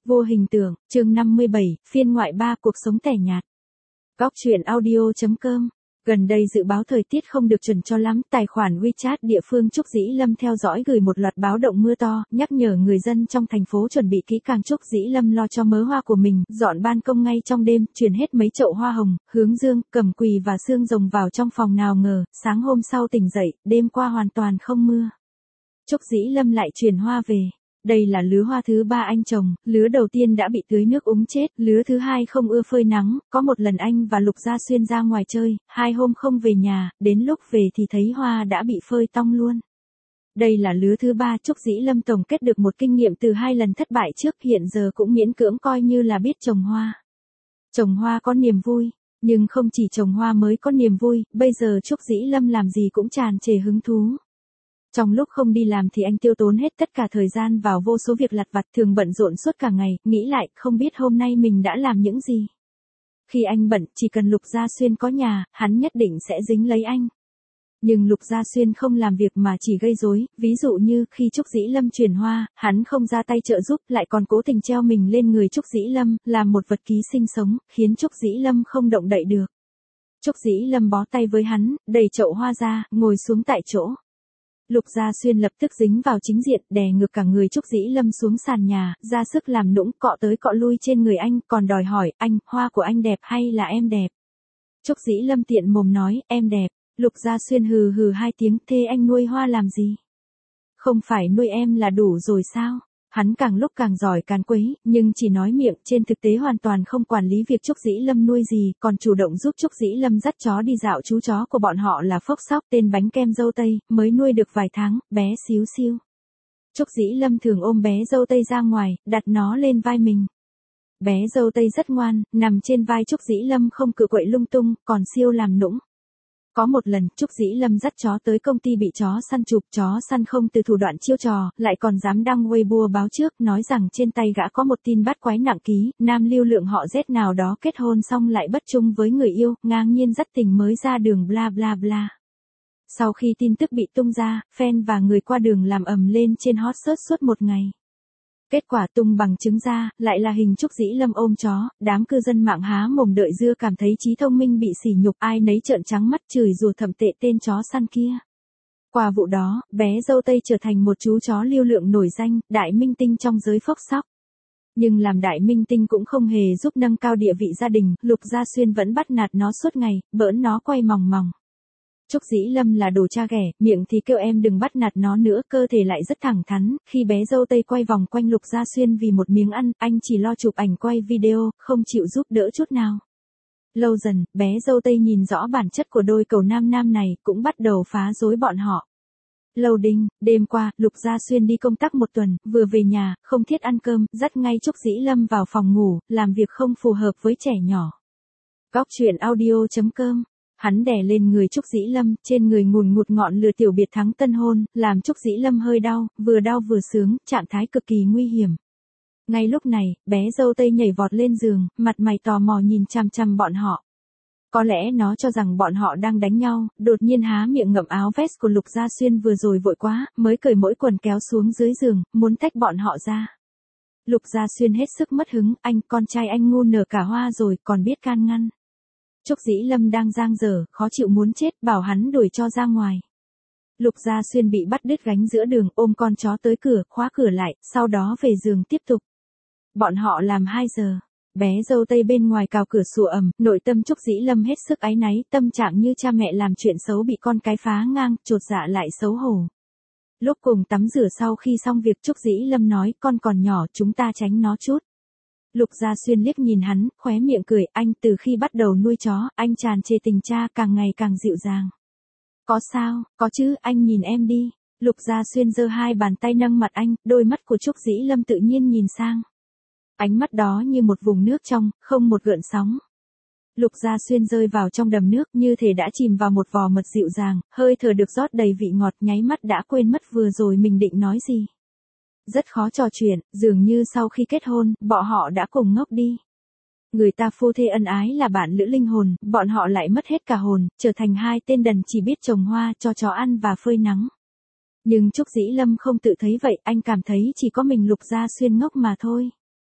Vô hình tượng, chương 57, phiên ngoại 3 cuộc sống tẻ nhạt. Góc truyện audio.com. Gần đây dự báo thời tiết không được chuẩn cho lắm, tài khoản WeChat địa phương Trúc Dĩ Lâm theo dõi gửi một loạt báo động mưa to, nhắc nhở người dân trong thành phố chuẩn bị kỹ càng. Trúc Dĩ Lâm lo cho mớ hoa của mình, dọn ban công ngay trong đêm, chuyển hết mấy chậu hoa hồng, hướng dương, cẩm quỳ và xương rồng vào trong phòng, nào ngờ, sáng hôm sau tỉnh dậy, đêm qua hoàn toàn không mưa. Trúc Dĩ Lâm lại chuyển hoa về. Đây là lứa hoa thứ 3 anh trồng, lứa đầu tiên đã bị tưới nước úng chết, lứa thứ 2 không ưa phơi nắng, có một lần anh và Lục Gia Xuyên ra ngoài chơi, 2 hôm không về nhà, đến lúc về thì thấy hoa đã bị phơi tong luôn. Đây là lứa thứ 3, Trúc Dĩ Lâm tổng kết được một kinh nghiệm từ 2 lần thất bại trước, hiện giờ cũng miễn cưỡng coi như là biết trồng hoa. Trồng hoa có niềm vui, nhưng không chỉ trồng hoa mới có niềm vui, bây giờ Trúc Dĩ Lâm làm gì cũng tràn trề hứng thú. Trong lúc không đi làm thì anh tiêu tốn hết tất cả thời gian vào vô số việc lặt vặt, thường bận rộn suốt cả ngày, nghĩ lại không biết hôm nay mình đã làm những gì. Khi anh bận, chỉ cần Lục Gia Xuyên có nhà, hắn nhất định sẽ dính lấy anh. Nhưng Lục Gia Xuyên không làm việc mà chỉ gây rối, ví dụ như khi Trúc Dĩ Lâm chuyển hoa, hắn không ra tay trợ giúp, lại còn cố tình treo mình lên người Trúc Dĩ Lâm, làm một vật ký sinh sống, khiến Trúc Dĩ Lâm không động đậy được. Trúc Dĩ Lâm bó tay với hắn, đẩy chậu hoa ra, ngồi xuống tại chỗ. Lục Gia Xuyên lập tức dính vào chính diện, đè ngược cả người Trúc Dĩ Lâm xuống sàn nhà, ra sức làm nũng, cọ tới cọ lui trên người anh, còn đòi hỏi, anh, hoa của anh đẹp hay là em đẹp? Trúc Dĩ Lâm tiện mồm nói, em đẹp. Lục Gia Xuyên hừ hừ 2 tiếng, thế anh nuôi hoa làm gì? Không phải nuôi em là đủ rồi sao? Hắn càng lúc càng giỏi càn quấy, nhưng chỉ nói miệng, trên thực tế hoàn toàn không quản lý việc Trúc Dĩ Lâm nuôi gì, còn chủ động giúp Trúc Dĩ Lâm dắt chó đi dạo. Chú chó của bọn họ là Phốc Sóc, tên bánh kem dâu tây, mới nuôi được vài tháng, bé xíu xiu. Trúc Dĩ Lâm thường ôm bé dâu tây ra ngoài, đặt nó lên vai mình. Bé dâu tây rất ngoan, nằm trên vai Trúc Dĩ Lâm không cựa quậy lung tung, còn siêu làm nũng. Có một lần, Trúc Dĩ Lâm dắt chó tới công ty bị chó săn chụp, chó săn không từ thủ đoạn chiêu trò, lại còn dám đăng Weibo báo trước, nói rằng trên tay gã có một tin bắt quái nặng ký, nam lưu lượng họ Z nào đó kết hôn xong lại bất chung với người yêu, ngang nhiên dắt tình mới ra đường bla bla bla. Sau khi tin tức bị tung ra, fan và người qua đường làm ầm lên trên hot search suốt một ngày. Kết quả tung bằng chứng ra, lại là hình Trúc Dĩ Lâm ôm chó, đám cư dân mạng há mồm đợi dưa, cảm thấy trí thông minh bị sỉ nhục, ai nấy trợn trắng mắt chửi rủa thậm tệ tên chó săn kia. Qua vụ đó, bé dâu tây trở thành một chú chó lưu lượng nổi danh, đại minh tinh trong giới Phốc Sóc. Nhưng làm đại minh tinh cũng không hề giúp nâng cao địa vị gia đình, Lục Gia Xuyên vẫn bắt nạt nó suốt ngày, bỡn nó quay mòng mòng. Trúc Dĩ Lâm là đồ cha ghẻ, miệng thì kêu em đừng bắt nạt nó nữa, cơ thể lại rất thẳng thắn, khi bé dâu tây quay vòng quanh Lục Gia Xuyên vì một miếng ăn, anh chỉ lo chụp ảnh quay video, không chịu giúp đỡ chút nào. Lâu dần, bé dâu tây nhìn rõ bản chất của đôi cầu nam nam này, cũng bắt đầu phá rối bọn họ. Loading, đêm qua, Lục Gia Xuyên đi công tác một tuần, vừa về nhà, không thiết ăn cơm, dắt ngay Trúc Dĩ Lâm vào phòng ngủ, làm việc không phù hợp với trẻ nhỏ. Góc truyện audio.com. Hắn đè lên người Trúc Dĩ Lâm, trên người ngùn ngụt ngọn lửa tiểu biệt thắng tân hôn, làm Trúc Dĩ Lâm hơi đau vừa sướng, trạng thái cực kỳ nguy hiểm. Ngay lúc này, bé dâu tây nhảy vọt lên giường, mặt mày tò mò nhìn chằm chằm bọn họ. Có lẽ nó cho rằng bọn họ đang đánh nhau, đột nhiên há miệng ngậm áo vest của Lục Gia Xuyên vừa rồi vội quá, mới cởi mỗi quần kéo xuống dưới giường, muốn tách bọn họ ra. Lục Gia Xuyên hết sức mất hứng, anh, con trai anh ngu nở cả hoa rồi, còn biết can ngăn. Trúc Dĩ Lâm đang giang dở, khó chịu muốn chết, bảo hắn đuổi cho ra ngoài. Lục Gia Xuyên bị bắt đứt gánh giữa đường, ôm con chó tới cửa, khóa cửa lại, sau đó về giường tiếp tục. Bọn họ làm 2 giờ. Bé dâu tây bên ngoài cào cửa sủa ầm, nội tâm Trúc Dĩ Lâm hết sức áy náy, tâm trạng như cha mẹ làm chuyện xấu bị con cái phá ngang, chột dạ lại xấu hổ. Lúc cùng tắm rửa sau khi xong việc, Trúc Dĩ Lâm nói, con còn nhỏ, chúng ta tránh nó chút. Lục Gia Xuyên liếc nhìn hắn, khóe miệng cười, anh, từ khi bắt đầu nuôi chó, anh tràn trề tình cha, càng ngày càng dịu dàng. Có sao, có chứ, anh nhìn em đi. Lục Gia Xuyên giơ 2 bàn tay nâng mặt anh, đôi mắt của Trúc Dĩ Lâm tự nhiên nhìn sang. Ánh mắt đó như một vùng nước trong, không một gợn sóng. Lục Gia Xuyên rơi vào trong đầm nước, như thể đã chìm vào một vò mật dịu dàng, hơi thở được rót đầy vị ngọt, nháy mắt đã quên mất vừa rồi mình định nói gì. Rất khó trò chuyện, dường như sau khi kết hôn, bọn họ đã cùng ngốc đi. Người ta phu thê ân ái là bạn lữ linh hồn, bọn họ lại mất hết cả hồn, trở thành 2 tên đần chỉ biết trồng hoa, cho chó ăn và phơi nắng. Nhưng Trúc Dĩ Lâm không tự thấy vậy, anh cảm thấy chỉ có mình Lục Gia Xuyên ngốc mà thôi.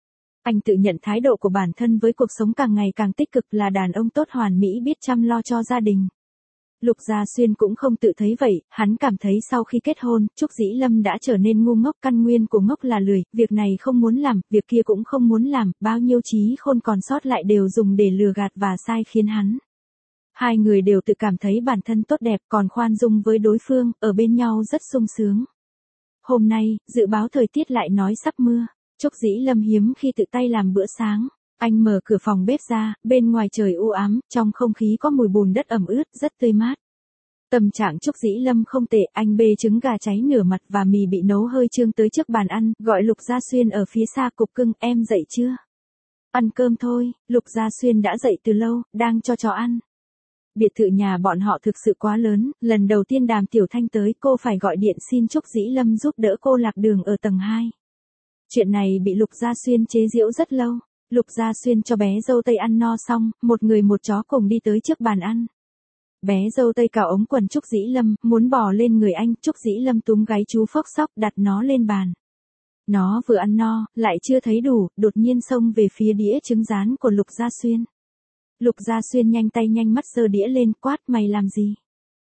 Anh tự nhận thái độ của bản thân với cuộc sống càng ngày càng tích cực, là đàn ông tốt hoàn mỹ biết chăm lo cho gia đình. Lục Gia Xuyên cũng không tự thấy vậy, hắn cảm thấy sau khi kết hôn, Trúc Dĩ Lâm đã trở nên ngu ngốc, căn nguyên của ngốc là lười, việc này không muốn làm, việc kia cũng không muốn làm, bao nhiêu trí khôn còn sót lại đều dùng để lừa gạt và sai khiến hắn. Hai người đều tự cảm thấy bản thân tốt đẹp, còn khoan dung với đối phương, ở bên nhau rất sung sướng. Hôm nay, dự báo thời tiết lại nói sắp mưa. Trúc Dĩ Lâm hiếm khi tự tay làm bữa sáng. Anh mở cửa phòng bếp ra, bên ngoài trời u ám, trong không khí có mùi bùn đất ẩm ướt, rất tươi mát. Tâm trạng Trúc Dĩ Lâm không tệ, anh bê trứng gà cháy nửa mặt và mì bị nấu hơi trương tới trước bàn ăn, gọi Lục Gia Xuyên ở phía xa: Cục cưng, em dậy chưa? Ăn cơm thôi. Lục Gia Xuyên đã dậy từ lâu, đang cho chó ăn. Biệt thự nhà bọn họ thực sự quá lớn, lần đầu tiên Đàm Tiểu Thanh tới, cô phải gọi điện xin Trúc Dĩ Lâm giúp đỡ cô lạc đường ở tầng 2. Chuyện này bị Lục Gia Xuyên chế giễu rất lâu. Lục Gia Xuyên cho bé dâu tây ăn no xong, một người một chó cùng đi tới trước bàn ăn. Bé dâu tây cào ống quần Trúc Dĩ Lâm, muốn bò lên người anh, Trúc Dĩ Lâm túm gáy chú phốc xóc, đặt nó lên bàn. Nó vừa ăn no, lại chưa thấy đủ, đột nhiên xông về phía đĩa trứng rán của Lục Gia Xuyên. Lục Gia Xuyên nhanh tay nhanh mắt giơ đĩa lên, quát: Mày làm gì?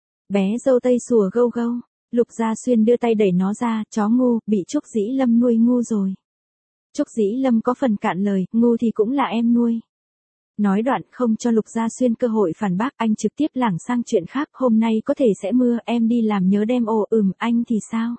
Bé dâu tây sủa gâu gâu. Lục Gia Xuyên đưa tay đẩy nó ra: Chó ngu, bị Trúc Dĩ Lâm nuôi ngu rồi. Trúc Dĩ Lâm có phần cạn lời: Ngu thì cũng là em nuôi. Nói đoạn không cho Lục Gia Xuyên cơ hội phản bác, anh trực tiếp lảng sang chuyện khác: Hôm nay có thể sẽ mưa, em đi làm nhớ đem ô. Anh thì sao?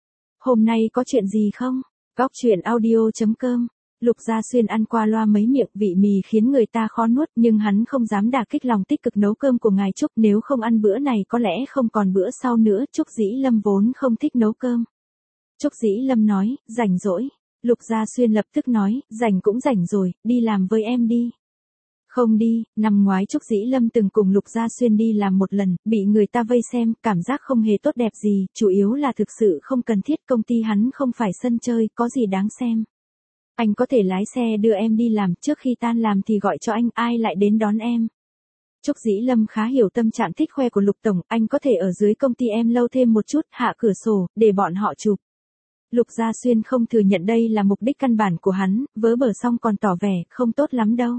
Hôm nay có chuyện gì không? Góc truyện audio.com. Lục Gia Xuyên ăn qua loa mấy miệng, vị mì khiến người ta khó nuốt, nhưng hắn không dám đả kích lòng tích cực nấu cơm của ngài Trúc, nếu không ăn bữa này có lẽ không còn bữa sau nữa. Trúc Dĩ Lâm vốn không thích nấu cơm. Trúc Dĩ Lâm nói: Rảnh rỗi. Lục Gia Xuyên lập tức nói: Rảnh cũng rảnh rồi, đi làm với em đi. Không đi. Năm ngoái Trúc Dĩ Lâm từng cùng Lục Gia Xuyên đi làm một lần, bị người ta vây xem, cảm giác không hề tốt đẹp gì, chủ yếu là thực sự không cần thiết, công ty hắn không phải sân chơi, có gì đáng xem. Anh có thể lái xe đưa em đi làm, trước khi tan làm thì gọi cho anh, ai lại đến đón em. Trúc Dĩ Lâm khá hiểu tâm trạng thích khoe của Lục Tổng, anh có thể ở dưới công ty em lâu thêm một chút, hạ cửa sổ, để bọn họ chụp. Lục Gia Xuyên không thừa nhận đây là mục đích căn bản của hắn, vớ bở xong còn tỏ vẻ, không tốt lắm đâu.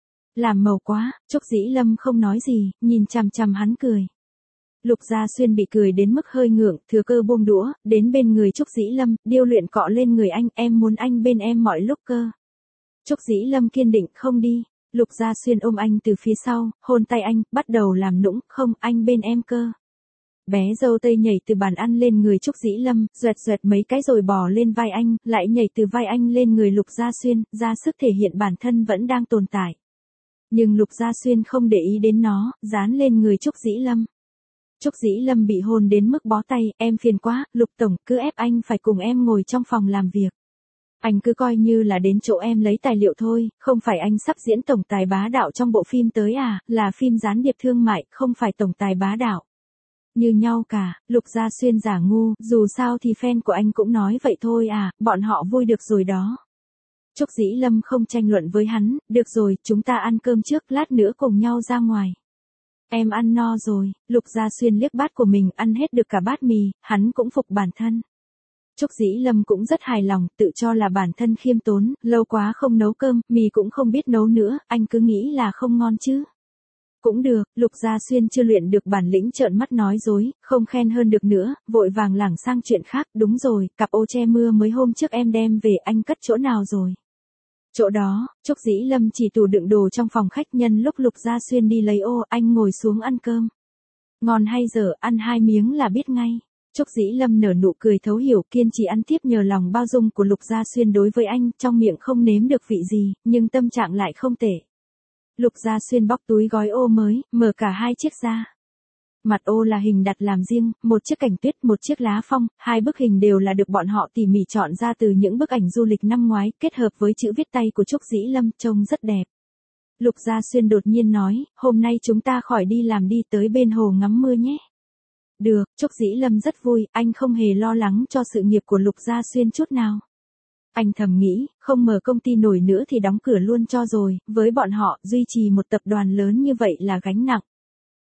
Làm màu quá. Trúc Dĩ Lâm không nói gì, nhìn chằm chằm hắn cười. Lục Gia Xuyên bị cười đến mức hơi ngượng, thừa cơ buông đũa, đến bên người Trúc Dĩ Lâm, điêu luyện cọ lên người anh: Em muốn anh bên em mọi lúc cơ. Trúc Dĩ Lâm kiên định: Không đi. Lục Gia Xuyên ôm anh từ phía sau, hôn tay anh, bắt đầu làm nũng: Không, anh bên em cơ. Bé dâu tây nhảy từ bàn ăn lên người Trúc Dĩ Lâm, doẹt doẹt mấy cái rồi bò lên vai anh, lại nhảy từ vai anh lên người Lục Gia Xuyên, ra sức thể hiện bản thân vẫn đang tồn tại. Nhưng Lục Gia Xuyên không để ý đến nó, dán lên người Trúc Dĩ Lâm. Trúc Dĩ Lâm bị hôn đến mức bó tay: Em phiền quá, Lục Tổng, cứ ép anh phải cùng em ngồi trong phòng làm việc. Anh cứ coi như là đến chỗ em lấy tài liệu thôi, không phải anh sắp diễn tổng tài bá đạo trong bộ phim tới à, là phim gián điệp thương mại, không phải tổng tài bá đạo. Như nhau cả. Lục Gia Xuyên giả ngu: Dù sao thì fan của anh cũng nói vậy thôi à, bọn họ vui được rồi đó. Trúc Dĩ Lâm không tranh luận với hắn: Được rồi, chúng ta ăn cơm trước, lát nữa cùng nhau ra ngoài. Em ăn no rồi. Lục Gia Xuyên liếc bát của mình, ăn hết được cả bát mì, hắn cũng phục bản thân. Trúc Dĩ Lâm cũng rất hài lòng, tự cho là bản thân khiêm tốn, lâu quá không nấu cơm, mì cũng không biết nấu nữa, anh cứ nghĩ là không ngon chứ. Cũng được. Lục Gia Xuyên chưa luyện được bản lĩnh trợn mắt nói dối, không khen hơn được nữa, vội vàng lảng sang chuyện khác: Đúng rồi, cặp ô che mưa mới hôm trước em đem về, anh cất chỗ nào rồi? Chỗ đó. Trúc Dĩ Lâm chỉ tủ đựng đồ trong phòng khách, nhân lúc Lục Gia Xuyên đi lấy ô, anh ngồi xuống ăn cơm. Ngon hay dở, ăn 2 miếng là biết ngay. Trúc Dĩ Lâm nở nụ cười thấu hiểu, kiên trì ăn tiếp nhờ lòng bao dung của Lục Gia Xuyên đối với anh, trong miệng không nếm được vị gì, nhưng tâm trạng lại không tệ. Lục Gia Xuyên bóc túi gói ô mới, mở cả 2 chiếc ra. Mặt ô là hình đặt làm riêng, một chiếc cảnh tuyết, một chiếc lá phong, 2 bức hình đều là được bọn họ tỉ mỉ chọn ra từ những bức ảnh du lịch năm ngoái, kết hợp với chữ viết tay của Trúc Dĩ Lâm, trông rất đẹp. Lục Gia Xuyên đột nhiên nói: Hôm nay chúng ta khỏi đi làm đi tới bên hồ ngắm mưa nhé. Được. Trúc Dĩ Lâm rất vui, anh không hề lo lắng cho sự nghiệp của Lục Gia Xuyên chút nào. Anh thầm nghĩ, không mở công ty nổi nữa thì đóng cửa luôn cho rồi, với bọn họ, duy trì một tập đoàn lớn như vậy là gánh nặng.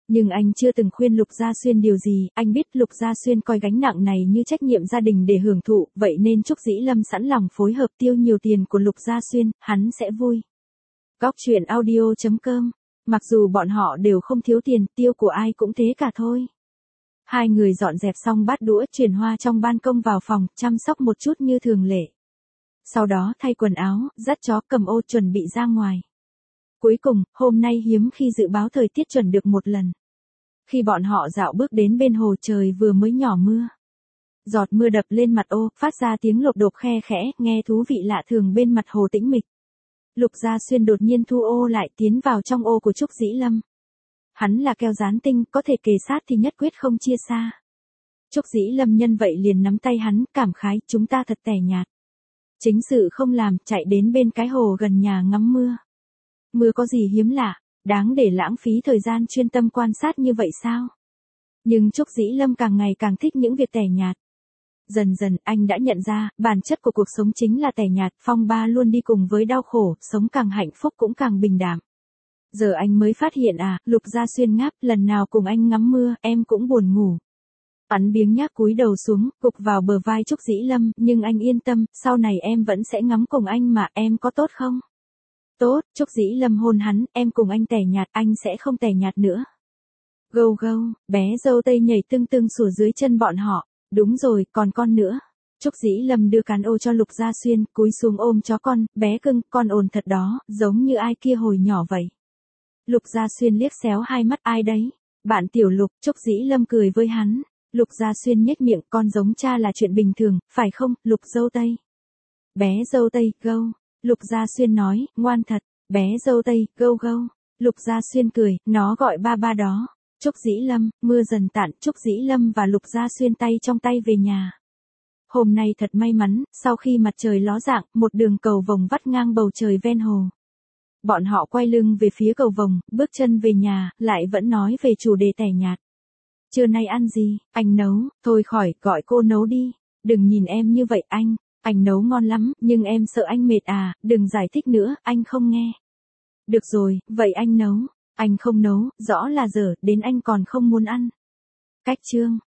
Nhưng anh chưa từng khuyên Lục Gia Xuyên điều gì, anh biết Lục Gia Xuyên coi gánh nặng này như trách nhiệm gia đình để hưởng thụ, vậy nên Trúc Dĩ Lâm sẵn lòng phối hợp tiêu nhiều tiền của Lục Gia Xuyên, hắn sẽ vui. Góc truyện audio.com. Mặc dù bọn họ đều không thiếu tiền, tiêu của ai cũng thế cả thôi. Hai người dọn dẹp xong bát đũa, chuyển hoa trong ban công vào phòng, chăm sóc một chút như thường lệ. Sau đó thay quần áo, dắt chó, cầm ô chuẩn bị ra ngoài. Cuối cùng, hôm nay hiếm khi dự báo thời tiết chuẩn được một lần. Khi bọn họ dạo bước đến bên hồ, trời vừa mới nhỏ mưa. Giọt mưa đập lên mặt ô, phát ra tiếng lộp độp khe khẽ, nghe thú vị lạ thường bên mặt hồ tĩnh mịch. Lục Gia Xuyên đột nhiên thu ô lại, tiến vào trong ô của Trúc Dĩ Lâm. Hắn là keo dán tinh, có thể kề sát thì nhất quyết không chia xa. Trúc Dĩ Lâm nhân vậy liền nắm tay hắn, cảm khái, chúng ta thật tẻ nhạt. Chính sự không làm, chạy đến bên cái hồ gần nhà ngắm mưa. Mưa có gì hiếm lạ, đáng để lãng phí thời gian chuyên tâm quan sát như vậy sao? Nhưng Trúc Dĩ Lâm càng ngày càng thích những việc tẻ nhạt. Dần dần anh đã nhận ra, bản chất của cuộc sống chính là tẻ nhạt, phong ba luôn đi cùng với đau khổ, sống càng hạnh phúc cũng càng bình đạm. Giờ anh mới phát hiện Lục Gia Xuyên ngáp, lần nào cùng anh ngắm mưa, em cũng buồn ngủ. Hắn biếng nhác cúi đầu xuống, gục vào bờ vai Trúc Dĩ Lâm, nhưng anh yên tâm, sau này em vẫn sẽ ngắm cùng anh mà, em có tốt không? Tốt, Trúc Dĩ Lâm hôn hắn, em cùng anh tẻ nhạt, anh sẽ không tẻ nhạt nữa. Gâu gâu, bé dâu tây nhảy tưng tưng sủa dưới chân bọn họ, đúng rồi, còn con nữa. Trúc Dĩ Lâm đưa cán ô cho Lục Gia Xuyên, cúi xuống ôm chó con, bé cưng, con ồn thật đó, giống như ai kia hồi nhỏ vậy. Lục Gia Xuyên liếc xéo hai mắt, ai đấy? Bạn tiểu Lục. Trúc Dĩ Lâm cười với hắn. Lục Gia Xuyên nhếch miệng, con giống cha là chuyện bình thường, phải không, Lục dâu tây? Bé dâu tây, gâu. Lục Gia Xuyên nói, ngoan thật, bé dâu tây, gâu gâu. Lục Gia Xuyên cười, nó gọi ba ba đó. Trúc Dĩ Lâm, mưa dần tản, Trúc Dĩ Lâm và Lục Gia Xuyên tay trong tay về nhà. Hôm nay thật may mắn, sau khi mặt trời ló dạng, một đường cầu vồng vắt ngang bầu trời ven hồ. Bọn họ quay lưng về phía cầu vồng, bước chân về nhà, lại vẫn nói về chủ đề tẻ nhạt. Trưa nay ăn gì, anh nấu, thôi khỏi, gọi cô nấu đi. Đừng nhìn em như vậy anh nấu ngon lắm, nhưng em sợ anh mệt đừng giải thích nữa, anh không nghe. Được rồi, vậy anh nấu. Anh không nấu, rõ là dở, đến anh còn không muốn ăn. Cách chương.